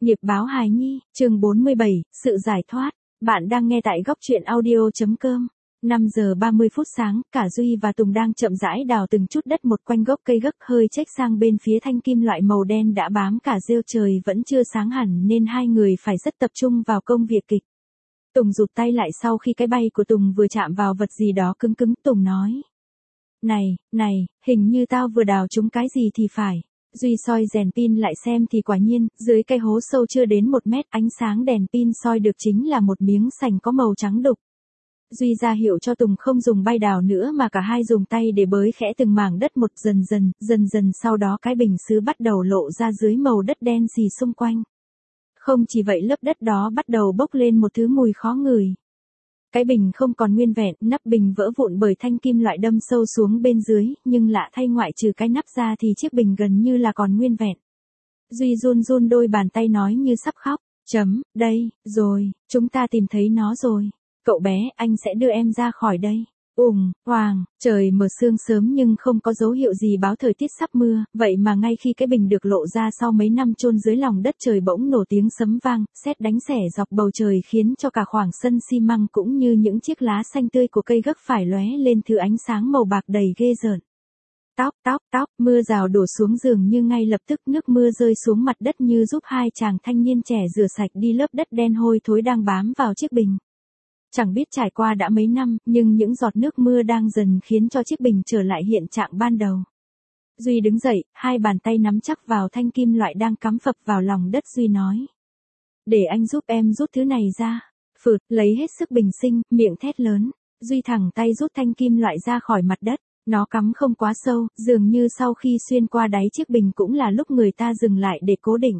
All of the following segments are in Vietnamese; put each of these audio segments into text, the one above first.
Nghiệp báo hài nhi, chương 47, sự giải thoát. Bạn đang nghe tại góc truyện audio.com. 5 giờ 30 phút sáng, cả Duy và Tùng đang chậm rãi đào từng chút đất một quanh gốc cây gấc hơi chếch sang bên phía thanh kim loại màu đen đã bám cả rêu, trời vẫn chưa sáng hẳn nên hai người phải rất tập trung vào công việc kịch. Tùng rụt tay lại sau khi cái bay của Tùng vừa chạm vào vật gì đó cứng cứng. Tùng nói: Này, hình như tao vừa đào trúng cái gì thì phải. Duy soi đèn pin lại xem thì quả nhiên, dưới cái hố sâu chưa đến 1 mét, ánh sáng đèn pin soi được chính là một miếng sành có màu trắng đục. Duy ra hiệu cho Tùng không dùng bay đào nữa mà cả hai dùng tay để bới khẽ từng mảng đất một, dần dần sau đó cái bình sứ bắt đầu lộ ra dưới màu đất đen xì xung quanh. Không chỉ vậy, lớp đất đó bắt đầu bốc lên một thứ mùi khó ngửi. Cái bình không còn nguyên vẹn, nắp bình vỡ vụn bởi thanh kim loại đâm sâu xuống bên dưới, nhưng lạ thay ngoại trừ cái nắp ra thì chiếc bình gần như là còn nguyên vẹn. Duy run đôi bàn tay nói như sắp khóc: Đây, rồi, chúng ta tìm thấy nó rồi. Cậu bé, anh sẽ đưa em ra khỏi đây. Hoàng, trời mờ sương sớm nhưng không có dấu hiệu gì báo thời tiết sắp mưa, vậy mà ngay khi cái bình được lộ ra sau mấy năm chôn dưới lòng đất, trời bỗng nổ tiếng sấm vang, sét đánh xẻ dọc bầu trời khiến cho cả khoảng sân xi măng cũng như những chiếc lá xanh tươi của cây gấc phải lóe lên thứ ánh sáng màu bạc đầy ghê rợn. Tóc, mưa rào đổ xuống dường như ngay lập tức, nước mưa rơi xuống mặt đất như giúp hai chàng thanh niên trẻ rửa sạch đi lớp đất đen hôi thối đang bám vào chiếc bình. Chẳng biết trải qua đã mấy năm, nhưng những giọt nước mưa đang dần khiến cho chiếc bình trở lại hiện trạng ban đầu. Duy đứng dậy, hai bàn tay nắm chắc vào thanh kim loại đang cắm phập vào lòng đất. Duy nói: Để anh giúp em rút thứ này ra. Phượt, lấy hết sức bình sinh, miệng thét lớn. Duy thẳng tay rút thanh kim loại ra khỏi mặt đất. Nó cắm không quá sâu, dường như sau khi xuyên qua đáy chiếc bình cũng là lúc người ta dừng lại để cố định.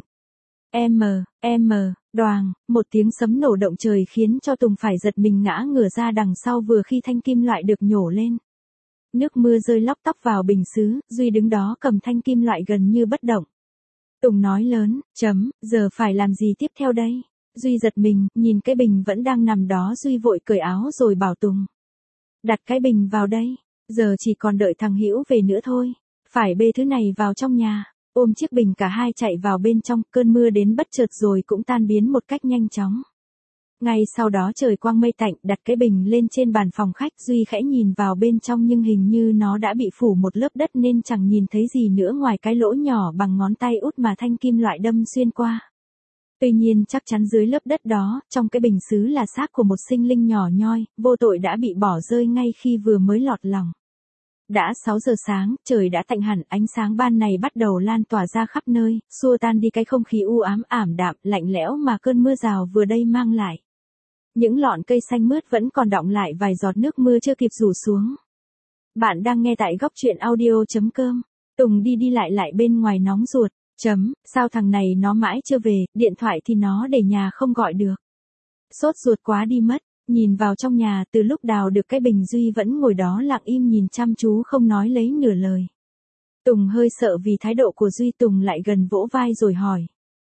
Đoàng, một tiếng sấm nổ động trời khiến cho Tùng phải giật mình ngã ngửa ra đằng sau vừa khi thanh kim loại được nhổ lên. Nước mưa rơi lóc tóc vào bình sứ, Duy đứng đó cầm thanh kim loại gần như bất động. Tùng nói lớn: Giờ phải làm gì tiếp theo đây? Duy giật mình, nhìn cái bình vẫn đang nằm đó. Duy vội cởi áo rồi bảo Tùng: Đặt cái bình vào đây, giờ chỉ còn đợi thằng Hữu về nữa thôi. Phải bê thứ này vào trong nhà. Ôm chiếc bình cả hai chạy vào bên trong, cơn mưa đến bất chợt rồi cũng tan biến một cách nhanh chóng. Ngay sau đó trời quang mây tạnh, đặt cái bình lên trên bàn phòng khách. Duy khẽ nhìn vào bên trong nhưng hình như nó đã bị phủ một lớp đất nên chẳng nhìn thấy gì nữa ngoài cái lỗ nhỏ bằng ngón tay út mà thanh kim loại đâm xuyên qua. Tuy nhiên chắc chắn dưới lớp đất đó, trong cái bình sứ là xác của một sinh linh nhỏ nhoi, vô tội đã bị bỏ rơi ngay khi vừa mới lọt lòng. Đã 6 giờ sáng, trời đã tạnh hẳn, ánh sáng ban này bắt đầu lan tỏa ra khắp nơi, xua tan đi cái không khí u ám ảm đạm, lạnh lẽo mà cơn mưa rào vừa đây mang lại. Những lọn cây xanh mướt vẫn còn đọng lại vài giọt nước mưa chưa kịp rủ xuống. Bạn đang nghe tại góc truyện audio.com. Tùng đi lại bên ngoài nóng ruột. Sao thằng này nó mãi chưa về, điện thoại thì nó để nhà không gọi được. Sốt ruột quá đi mất. Nhìn vào trong nhà, từ lúc đào được cái bình Duy vẫn ngồi đó lặng im nhìn chăm chú không nói lấy nửa lời. Tùng hơi sợ vì thái độ của Duy. Tùng lại gần vỗ vai rồi hỏi: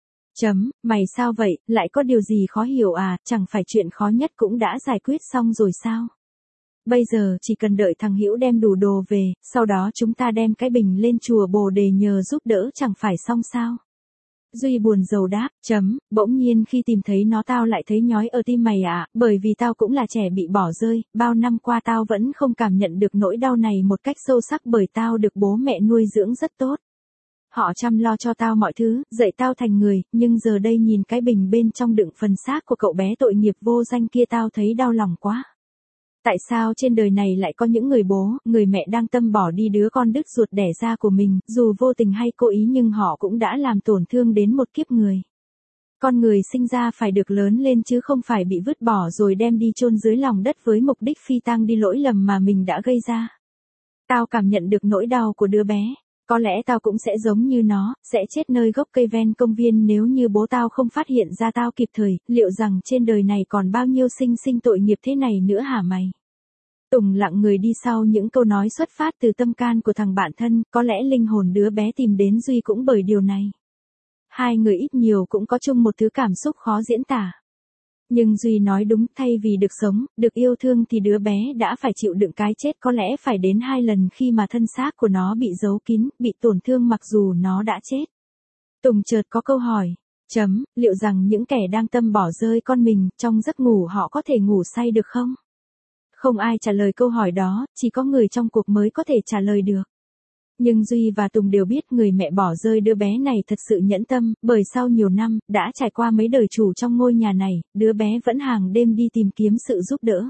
Mày sao vậy, lại có điều gì khó hiểu à, chẳng phải chuyện khó nhất cũng đã giải quyết xong rồi sao? Bây giờ chỉ cần đợi thằng Hữu đem đủ đồ về, sau đó chúng ta đem cái bình lên chùa Bồ Đề nhờ giúp đỡ chẳng phải xong sao? Duy buồn rầu đáp: Bỗng nhiên khi tìm thấy nó tao lại thấy nhói ở tim mày ạ, bởi vì tao cũng là trẻ bị bỏ rơi, bao năm qua tao vẫn không cảm nhận được nỗi đau này một cách sâu sắc bởi tao được bố mẹ nuôi dưỡng rất tốt. Họ chăm lo cho tao mọi thứ, dạy tao thành người, nhưng giờ đây nhìn cái bình bên trong đựng phần xác của cậu bé tội nghiệp vô danh kia tao thấy đau lòng quá. Tại sao trên đời này lại có những người bố, người mẹ đang tâm bỏ đi đứa con đứt ruột đẻ ra của mình, dù vô tình hay cố ý nhưng họ cũng đã làm tổn thương đến một kiếp người. Con người sinh ra phải được lớn lên chứ không phải bị vứt bỏ rồi đem đi chôn dưới lòng đất với mục đích phi tang đi lỗi lầm mà mình đã gây ra. Tao cảm nhận được nỗi đau của đứa bé. Có lẽ tao cũng sẽ giống như nó, sẽ chết nơi gốc cây ven công viên nếu như bố tao không phát hiện ra tao kịp thời. Liệu rằng trên đời này còn bao nhiêu sinh tội nghiệp thế này nữa hả mày? Tùng lặng người đi sau những câu nói xuất phát từ tâm can của thằng bạn thân, có lẽ linh hồn đứa bé tìm đến Duy cũng bởi điều này. Hai người ít nhiều cũng có chung một thứ cảm xúc khó diễn tả. Nhưng Duy nói đúng, thay vì được sống, được yêu thương thì đứa bé đã phải chịu đựng cái chết có lẽ phải đến 2 lần khi mà thân xác của nó bị giấu kín, bị tổn thương mặc dù nó đã chết. Tùng chợt có câu hỏi: Liệu rằng những kẻ đang tâm bỏ rơi con mình, trong giấc ngủ họ có thể ngủ say được không? Không ai trả lời câu hỏi đó, chỉ có người trong cuộc mới có thể trả lời được. Nhưng Duy và Tùng đều biết người mẹ bỏ rơi đứa bé này thật sự nhẫn tâm, bởi sau nhiều năm, đã trải qua mấy đời chủ trong ngôi nhà này, đứa bé vẫn hàng đêm đi tìm kiếm sự giúp đỡ.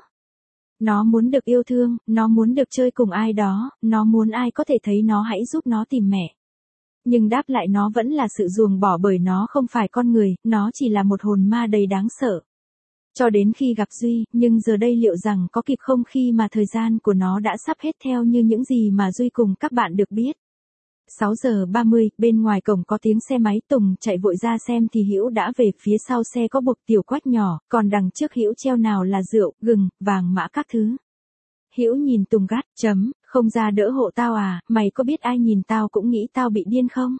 Nó muốn được yêu thương, nó muốn được chơi cùng ai đó, nó muốn ai có thể thấy nó hãy giúp nó tìm mẹ. Nhưng đáp lại nó vẫn là sự ruồng bỏ bởi nó không phải con người, nó chỉ là một hồn ma đầy đáng sợ. Cho đến khi gặp Duy, nhưng giờ đây liệu rằng có kịp không khi mà thời gian của nó đã sắp hết theo như những gì mà Duy cùng các bạn được biết. 6 giờ 30, bên ngoài cổng có tiếng xe máy. Tùng chạy vội ra xem thì Hữu đã về, phía sau xe có buộc Tiểu Quách nhỏ, còn đằng trước Hữu treo nào là rượu, gừng, vàng mã các thứ. Hữu nhìn Tùng gắt, không ra đỡ hộ tao à, mày có biết ai nhìn tao cũng nghĩ tao bị điên không?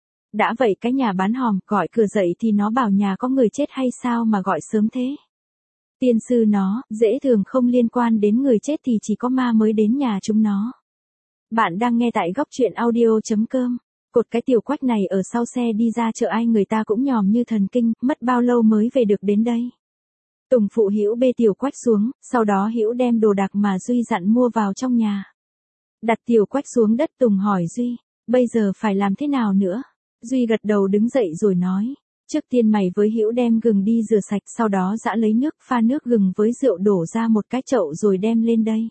Đã vậy cái nhà bán hòm, gọi cửa dậy thì nó bảo nhà có người chết hay sao mà gọi sớm thế? Tiên sư nó, dễ thường không liên quan đến người chết thì chỉ có ma mới đến nhà chúng nó. Bạn đang nghe tại góc truyện audio.com. Cột cái Tiểu Quách này ở sau xe đi ra chợ ai người ta cũng nhòm như thần kinh, mất bao lâu mới về được đến đây. Tùng phụ Hữu bê Tiểu Quách xuống, sau đó Hữu đem đồ đạc mà Duy dặn mua vào trong nhà. Đặt Tiểu Quách xuống đất, Tùng hỏi Duy, bây giờ phải làm thế nào nữa? Duy gật đầu đứng dậy rồi nói, trước tiên mày với Hữu đem gừng đi rửa sạch, sau đó giã lấy nước, pha nước gừng với rượu đổ ra một cái chậu rồi đem lên đây.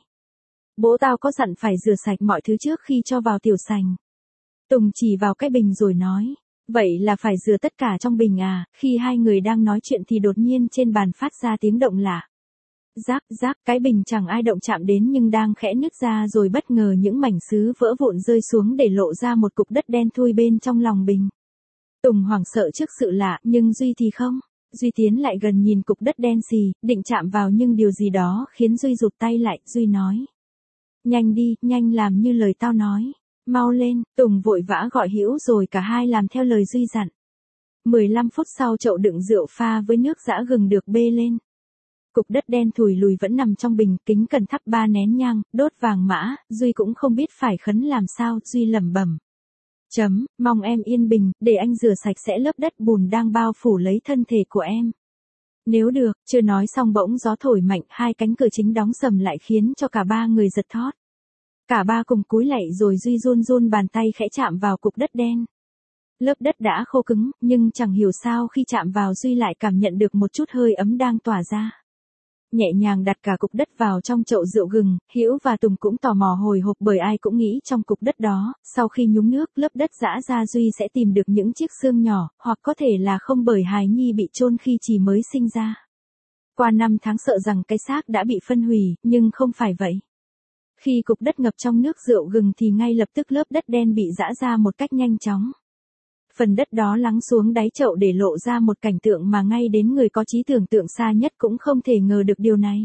Bố tao có dặn phải rửa sạch mọi thứ trước khi cho vào tiểu sành. Tùng chỉ vào cái bình rồi nói, vậy là phải rửa tất cả trong bình à? Khi hai người đang nói chuyện thì đột nhiên trên bàn phát ra tiếng động lạ. Rác, cái bình chẳng ai động chạm đến nhưng đang khẽ nứt ra rồi bất ngờ những mảnh sứ vỡ vụn rơi xuống để lộ ra một cục đất đen thui bên trong lòng bình. Tùng hoảng sợ trước sự lạ, nhưng Duy thì không. Duy tiến lại gần nhìn cục đất đen xì, định chạm vào nhưng điều gì đó khiến Duy rụt tay lại. Duy nói, nhanh đi, nhanh làm như lời tao nói. Mau lên. Tùng vội vã gọi Hữu rồi cả hai làm theo lời Duy dặn. 15 phút sau chậu đựng rượu pha với nước giã gừng được bê lên. Cục đất đen thùi lùi vẫn nằm trong bình, kính cần thắp 3 nén nhang, đốt vàng mã. Duy cũng không biết phải khấn làm sao. Duy lẩm bẩm, mong em yên bình, để anh rửa sạch sẽ lớp đất bùn đang bao phủ lấy thân thể của em. Nếu được. Chưa nói xong bỗng gió thổi mạnh, hai cánh cửa chính đóng sầm lại khiến cho cả ba người giật thót. Cả ba cùng cúi lạy rồi Duy run run bàn tay khẽ chạm vào cục đất đen. Lớp đất đã khô cứng, nhưng chẳng hiểu sao khi chạm vào Duy lại cảm nhận được một chút hơi ấm đang tỏa ra. Nhẹ nhàng đặt cả cục đất vào trong chậu rượu gừng, Hữu và Tùng cũng tò mò hồi hộp bởi ai cũng nghĩ trong cục đất đó, sau khi nhúng nước, lớp đất giã ra Duy sẽ tìm được những chiếc xương nhỏ, hoặc có thể là không bởi hài nhi bị chôn khi chỉ mới sinh ra. Qua 5 tháng sợ rằng cái xác đã bị phân hủy, nhưng không phải vậy. Khi cục đất ngập trong nước rượu gừng thì ngay lập tức lớp đất đen bị giã ra một cách nhanh chóng. Phần đất đó lắng xuống đáy chậu để lộ ra một cảnh tượng mà ngay đến người có trí tưởng tượng xa nhất cũng không thể ngờ được điều này.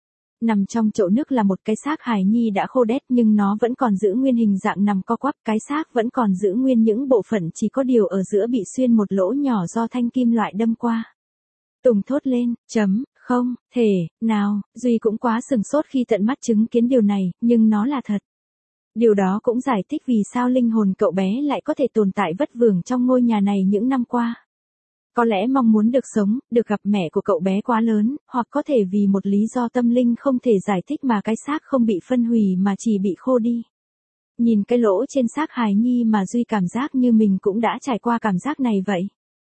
Nằm trong chậu nước là một cái xác hài nhi đã khô đét nhưng nó vẫn còn giữ nguyên hình dạng nằm co quắp, cái xác vẫn còn giữ nguyên những bộ phận chỉ có điều ở giữa bị xuyên một lỗ nhỏ do thanh kim loại đâm qua. Tùng thốt lên, không thể nào. Duy cũng quá sừng sốt khi tận mắt chứng kiến điều này, nhưng nó là thật. Điều đó cũng giải thích vì sao linh hồn cậu bé lại có thể tồn tại vất vưởng trong ngôi nhà này những năm qua. Có lẽ mong muốn được sống, được gặp mẹ của cậu bé quá lớn, hoặc có thể vì một lý do tâm linh không thể giải thích mà cái xác không bị phân hủy mà chỉ bị khô đi. Nhìn cái lỗ trên xác hài nhi mà Duy cảm giác như mình cũng đã trải qua cảm giác này vậy.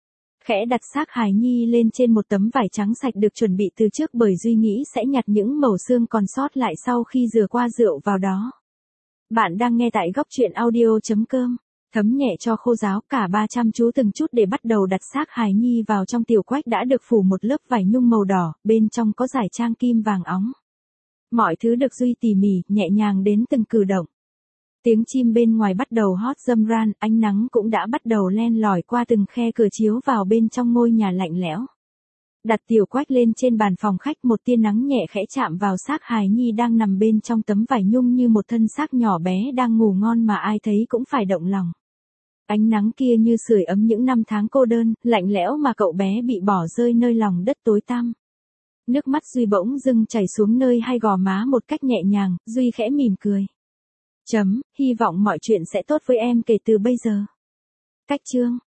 Khẽ đặt xác hài nhi lên trên một tấm vải trắng sạch được chuẩn bị từ trước bởi Duy nghĩ sẽ nhặt những mẩu xương còn sót lại sau khi rửa qua rượu vào đó. Bạn đang nghe tại góc truyện audio.com. Thấm nhẹ cho khô ráo, cả ba chăm chú từng chút để bắt đầu đặt xác hài nhi vào trong Tiểu Quách đã được phủ một lớp vải nhung màu đỏ, bên trong có dải trang kim vàng óng. Mọi thứ được Duy tỉ mỉ, nhẹ nhàng đến từng cử động. Tiếng chim bên ngoài bắt đầu hót râm ran, ánh nắng cũng đã bắt đầu len lỏi qua từng khe cửa chiếu vào bên trong ngôi nhà lạnh lẽo. Đặt Tiểu Quách lên trên bàn phòng khách, một tia nắng nhẹ khẽ chạm vào xác hài nhi đang nằm bên trong tấm vải nhung như một thân xác nhỏ bé đang ngủ ngon mà ai thấy cũng phải động lòng. Ánh nắng kia như sưởi ấm những năm tháng cô đơn, lạnh lẽo mà cậu bé bị bỏ rơi nơi lòng đất tối tăm. Nước mắt Duy bỗng dưng chảy xuống nơi hai gò má một cách nhẹ nhàng, Duy khẽ mỉm cười. Hy vọng mọi chuyện sẽ tốt với em kể từ bây giờ. Cách chương